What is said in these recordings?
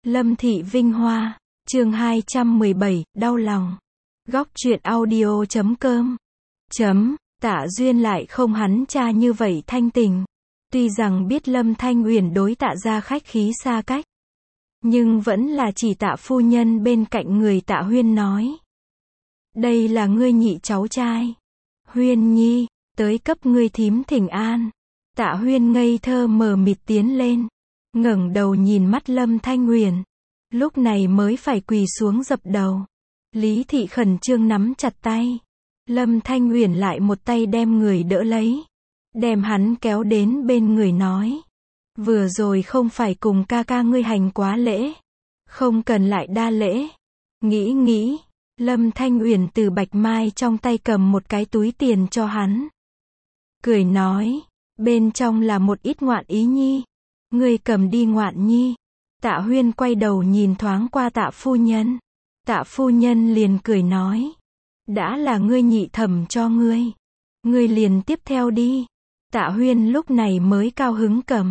Lâm Thị Vinh Hoa, chương 217, đau lòng. Góc truyện audio.com. Tạ Duyên lại không hắn cha như vậy thanh tình. Tuy rằng biết Lâm Thanh Uyển đối Tạ gia khách khí xa cách, nhưng vẫn là chỉ Tạ phu nhân bên cạnh người Tạ Huyên nói. Đây là ngươi nhị cháu trai. Huyên nhi, tới cấp ngươi thím thỉnh an. Tạ Huyên ngây thơ mờ mịt tiến lên, ngẩng đầu nhìn mắt Lâm Thanh Uyển, lúc này mới phải quỳ xuống dập đầu. Lý thị khẩn trương nắm chặt tay. Lâm Thanh Uyển lại một tay đem người đỡ lấy, đem hắn kéo đến bên người nói. Vừa rồi không phải cùng ca ca ngươi hành quá lễ, không cần lại đa lễ. Nghĩ, Lâm Thanh Uyển từ Bạch Mai trong tay cầm một cái túi tiền cho hắn. Cười nói, bên trong là một ít ngoạn ý nhi. Ngươi cầm đi ngoạn nhi. Tạ Huyên quay đầu nhìn thoáng qua Tạ phu nhân. Tạ phu nhân liền cười nói. Đã là ngươi nhị thẩm cho ngươi. Ngươi liền tiếp theo đi. Tạ Huyên lúc này mới cao hứng cầm.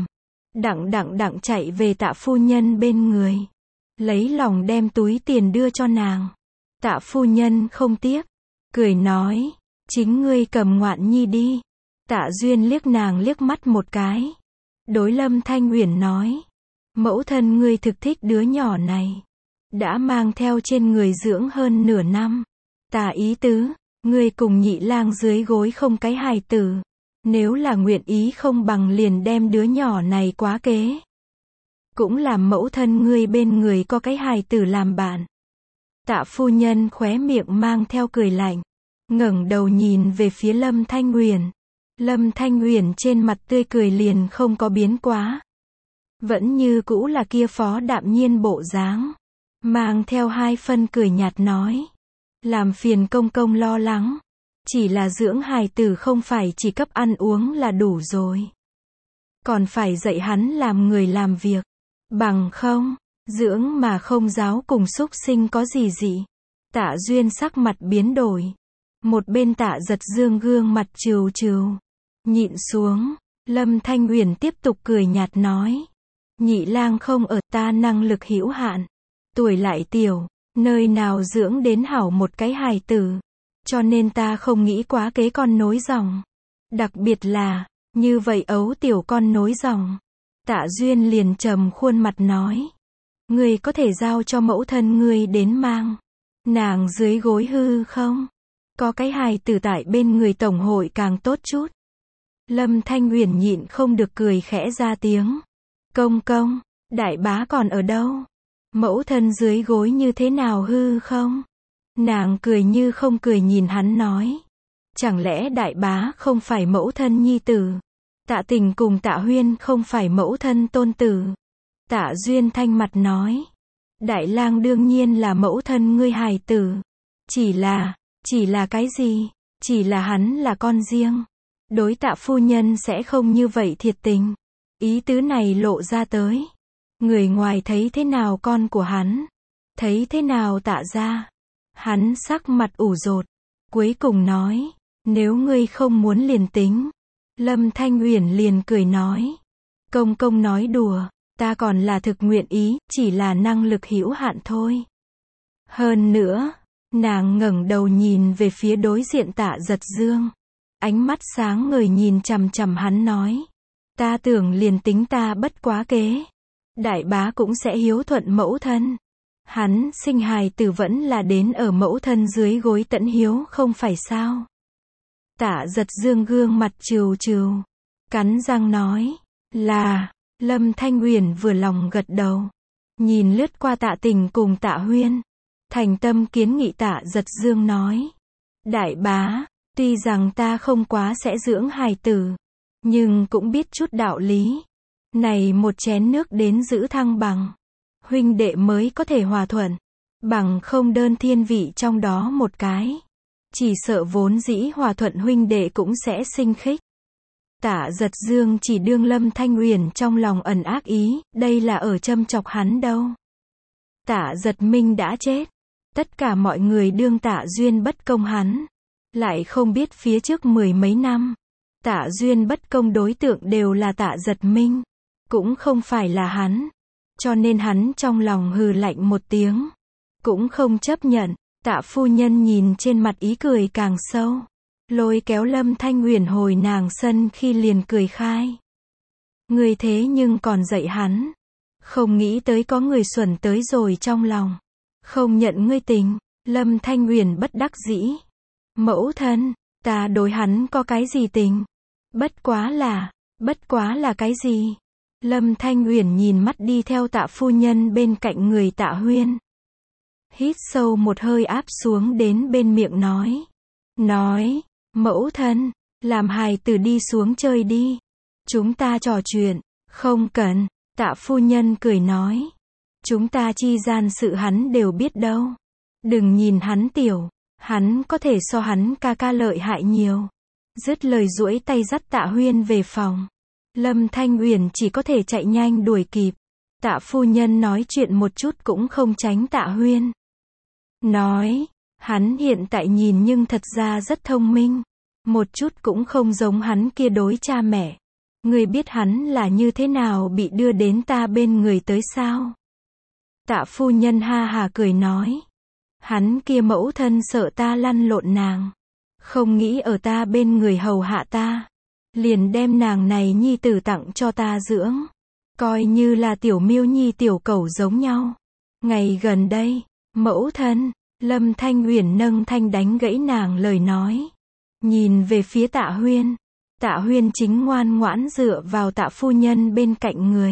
Đặng chạy về Tạ phu nhân bên người. Lấy lòng đem túi tiền đưa cho nàng. Tạ phu nhân không tiếc. Cười nói. Chính ngươi cầm ngoạn nhi đi. Tạ Duyên liếc nàng liếc mắt một cái. Đối Lâm Thanh Uyển nói. Mẫu thân ngươi thực thích đứa nhỏ này. Đã mang theo trên người dưỡng hơn nửa năm. Tà ý tứ, ngươi cùng nhị lang dưới gối không cái hài tử. Nếu là nguyện ý không bằng liền đem đứa nhỏ này quá kế. Cũng làm mẫu thân ngươi bên người có cái hài tử làm bạn. Tạ phu nhân khóe miệng mang theo cười lạnh, ngẩng đầu nhìn về phía Lâm Thanh Uyển. Lâm Thanh Uyển trên mặt tươi cười liền không có biến quá. Vẫn như cũ là kia phó đạm nhiên bộ dáng. Mang theo hai phân cười nhạt nói. Làm phiền công công lo lắng. Chỉ là dưỡng hài tử không phải chỉ cấp ăn uống là đủ rồi. Còn phải dạy hắn làm người làm việc. Bằng không, dưỡng mà không giáo cùng súc sinh có gì dị. Tạ Duyên sắc mặt biến đổi. Một bên Tạ Giật Dương gương mặt trừu trừu. Nhịn xuống, Lâm Thanh Uyển tiếp tục cười nhạt nói. Nhị lang không ở, ta năng lực hữu hạn. Tuổi lại tiểu, nơi nào dưỡng đến hảo một cái hài tử. Cho nên ta không nghĩ quá kế con nối dòng. Đặc biệt là, như vậy ấu tiểu con nối dòng. Tạ Duyên liền trầm khuôn mặt nói. Ngươi có thể giao cho mẫu thân ngươi đến mang. Nàng dưới gối hư không? Có cái hài tử tại bên người tổng hội càng tốt chút. Lâm Thanh Uyển nhịn không được cười khẽ ra tiếng. Công, đại bá còn ở đâu? Mẫu thân dưới gối như thế nào hư không? Nàng cười như không cười nhìn hắn nói. Chẳng lẽ đại bá không phải mẫu thân nhi tử? Tạ Tình cùng Tạ Huyên không phải mẫu thân tôn tử? Tạ Duyên thanh mặt nói. Đại lang đương nhiên là mẫu thân ngươi hài tử. Chỉ là cái gì? Chỉ là hắn là con riêng. Đối Tạ phu nhân sẽ không như vậy thiệt tình. Ý tứ này lộ ra tới. Người ngoài thấy thế nào con của hắn? Thấy thế nào Tạ gia? Hắn sắc mặt ủ rột. Cuối cùng nói. Nếu ngươi không muốn liền tính. Lâm Thanh Uyển liền cười nói. Công nói đùa. Ta còn là thực nguyện ý. Chỉ là năng lực hữu hạn thôi. Hơn nữa. Nàng ngẩng đầu nhìn về phía đối diện Tạ Giật Dương. Ánh mắt sáng ngời nhìn chằm chằm hắn nói. Ta tưởng liền tính ta bất quá kế. Đại bá cũng sẽ hiếu thuận mẫu thân. Hắn sinh hài tử vẫn là đến ở mẫu thân dưới gối tận hiếu không phải sao. Tạ Giật Dương gương mặt trừu trừu. Cắn răng nói. Là. Lâm Thanh Uyển vừa lòng gật đầu. Nhìn lướt qua Tạ Tình cùng Tạ Huyên. Thành tâm kiến nghị Tạ Giật Dương nói. Đại bá. Tuy rằng ta không quá sẽ dưỡng hài tử. Nhưng cũng biết chút đạo lý. Này một chén nước đến giữ thăng bằng. Huynh đệ mới có thể hòa thuận. Bằng không đơn thiên vị trong đó một cái. Chỉ sợ vốn dĩ hòa thuận huynh đệ cũng sẽ sinh khích. Tạ Giật Dương chỉ đương Lâm Thanh Uyển trong lòng ẩn ác ý. Đây là ở châm chọc hắn đâu. Tạ Giật Minh đã chết. Tất cả mọi người đương Tạ Duyên bất công hắn. Lại không biết phía trước mười mấy năm. Tạ Duyên bất công đối tượng đều là Tạ Giật Minh. Cũng không phải là hắn. cho nên hắn trong lòng hừ lạnh một tiếng, cũng không chấp nhận. Tạ phu nhân nhìn trên mặt ý cười càng sâu, lôi kéo Lâm Thanh Uyển hồi nàng sân khi liền cười khai. Ngươi thế nhưng còn dạy hắn, không nghĩ tới có người xuẩn tới rồi trong lòng, không nhận ngươi tình. Lâm Thanh Uyển bất đắc dĩ. Mẫu thân, ta đối hắn có cái gì tình? Bất quá là cái gì? Lâm Thanh Uyển nhìn mắt đi theo Tạ phu nhân bên cạnh người Tạ Huyên. Hít sâu một hơi áp xuống đến bên miệng nói, mẫu thân, làm hài tử đi xuống chơi đi. Chúng ta trò chuyện. Không cần, Tạ phu nhân cười nói. Chúng ta chi gian sự hắn đều biết đâu. Đừng nhìn hắn tiểu, hắn có thể so hắn ca ca lợi hại nhiều. Dứt lời duỗi tay dắt Tạ Huyên về phòng. Lâm Thanh Uyển chỉ có thể chạy nhanh đuổi kịp. Tạ phu nhân nói chuyện một chút cũng không tránh Tạ Huyên. Nói, hắn hiện tại nhìn nhưng thật ra rất thông minh. Một chút cũng không giống hắn kia đối cha mẹ. Ngươi biết hắn là như thế nào bị đưa đến ta bên người tới sao? Tạ phu nhân ha hà cười nói. Hắn kia mẫu thân sợ ta lăn lộn nàng. Không nghĩ ở ta bên người hầu hạ ta. Liền đem nàng này nhi tử tặng cho ta dưỡng. Coi như là tiểu miêu nhi tiểu cẩu giống nhau. Ngày gần đây, mẫu thân, Lâm Thanh Uyển nâng thanh đánh gãy nàng lời nói. Nhìn về phía Tạ Huyên. Tạ Huyên chính ngoan ngoãn dựa vào Tạ phu nhân bên cạnh người.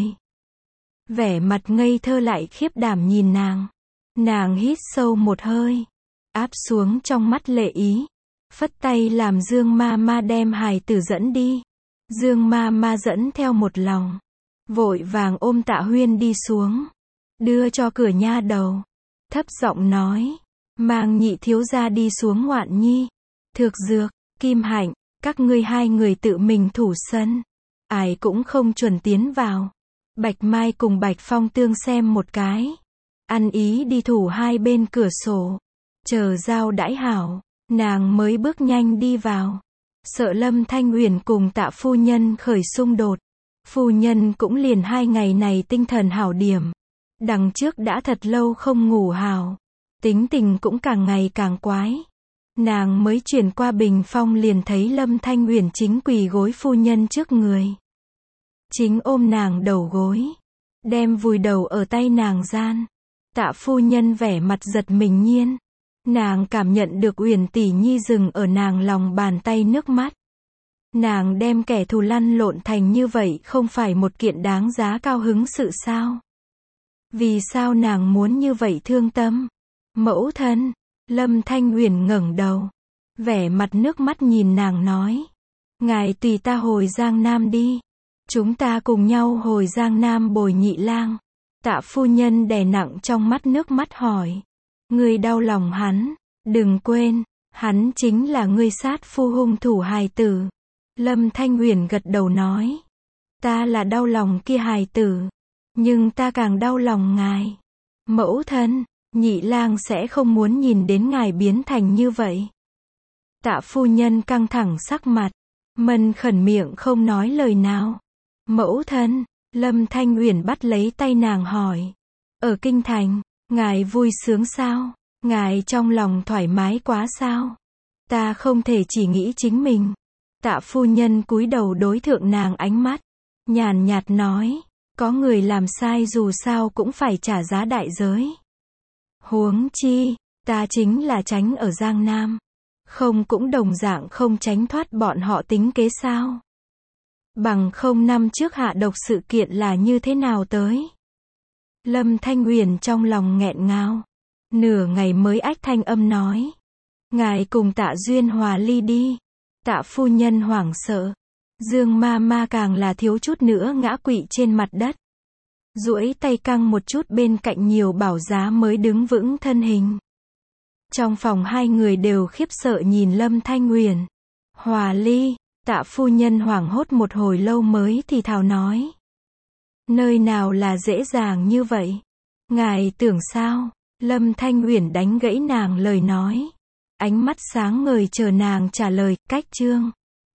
Vẻ mặt ngây thơ lại khiếp đảm nhìn nàng. Nàng hít sâu một hơi, áp xuống trong mắt lệ ý, phất tay làm Dương ma ma đem hài tử dẫn đi. Dương ma ma dẫn theo một lòng, vội vàng ôm Tạ Huyên đi xuống, đưa cho cửa nha đầu, thấp giọng nói, mang nhị thiếu gia đi xuống ngoạn nhi. Thược Dược, Kim Hạnh, các ngươi hai người tự mình thủ sân, ai cũng không chuẩn tiến vào. Bạch Mai cùng Bạch Phong tương xem một cái, ăn ý đi thủ hai bên cửa sổ, chờ giao đãi hảo, nàng mới bước nhanh đi vào. Sợ Lâm Thanh Uyển cùng Tạ phu nhân khởi xung đột, phu nhân cũng liền 2 ngày này tinh thần hảo điểm. Đằng trước đã thật lâu không ngủ hảo, tính tình cũng càng ngày càng quái. Nàng mới chuyển qua bình phong liền thấy Lâm Thanh Uyển chính quỳ gối phu nhân trước người. Chính ôm nàng đầu gối, đem vùi đầu ở tay nàng gian. Tạ phu nhân vẻ mặt giật mình nhiên. Nàng cảm nhận được Uyển tỷ nhi dừng ở nàng lòng bàn tay nước mắt. Nàng đem kẻ thù lăn lộn thành như vậy không phải một kiện đáng giá cao hứng sự sao? Vì sao nàng muốn như vậy thương tâm? Mẫu thân, Lâm Thanh Uyển ngẩng đầu, vẻ mặt nước mắt nhìn nàng nói. Ngài tùy ta hồi Giang Nam đi. Chúng ta cùng nhau hồi Giang Nam bồi nhị lang. Tạ phu nhân đè nặng trong mắt nước mắt hỏi. Ngươi đau lòng hắn, đừng quên, hắn chính là ngươi sát phu hung thủ hài tử. Lâm Thanh Uyển gật đầu nói. Ta là đau lòng kia hài tử, nhưng ta càng đau lòng ngài. Mẫu thân, nhị lang sẽ không muốn nhìn đến ngài biến thành như vậy. Tạ phu nhân căng thẳng sắc mặt, mân khẩn miệng không nói lời nào. Mẫu thân, Lâm Thanh Uyển bắt lấy tay nàng hỏi. Ở kinh thành, ngài vui sướng sao? Ngài trong lòng thoải mái quá sao? Ta không thể chỉ nghĩ chính mình. Tạ phu nhân cúi đầu đối thượng nàng ánh mắt, nhàn nhạt nói, có người làm sai dù sao cũng phải trả giá đại giới. Huống chi, ta chính là tránh ở Giang Nam, không cũng đồng dạng không tránh thoát bọn họ tính kế sao? Bằng không năm trước hạ độc sự kiện là như thế nào tới? Lâm Thanh Uyển trong lòng nghẹn ngào, nửa ngày mới ách thanh âm nói. Ngài cùng Tạ Duyên hòa ly đi. Tạ phu nhân hoảng sợ. Dương ma ma càng là thiếu chút nữa ngã quỵ trên mặt đất. Duỗi tay căng một chút bên cạnh nhiều bảo giá mới đứng vững thân hình. Trong phòng hai người đều khiếp sợ nhìn Lâm Thanh Uyển. Hòa ly, Tạ phu nhân hoảng hốt một hồi lâu mới thì thào nói. Nơi nào là dễ dàng như vậy? Ngài tưởng sao? Lâm Thanh Uyển đánh gãy nàng lời nói. Ánh mắt sáng ngời chờ nàng trả lời, cách chương.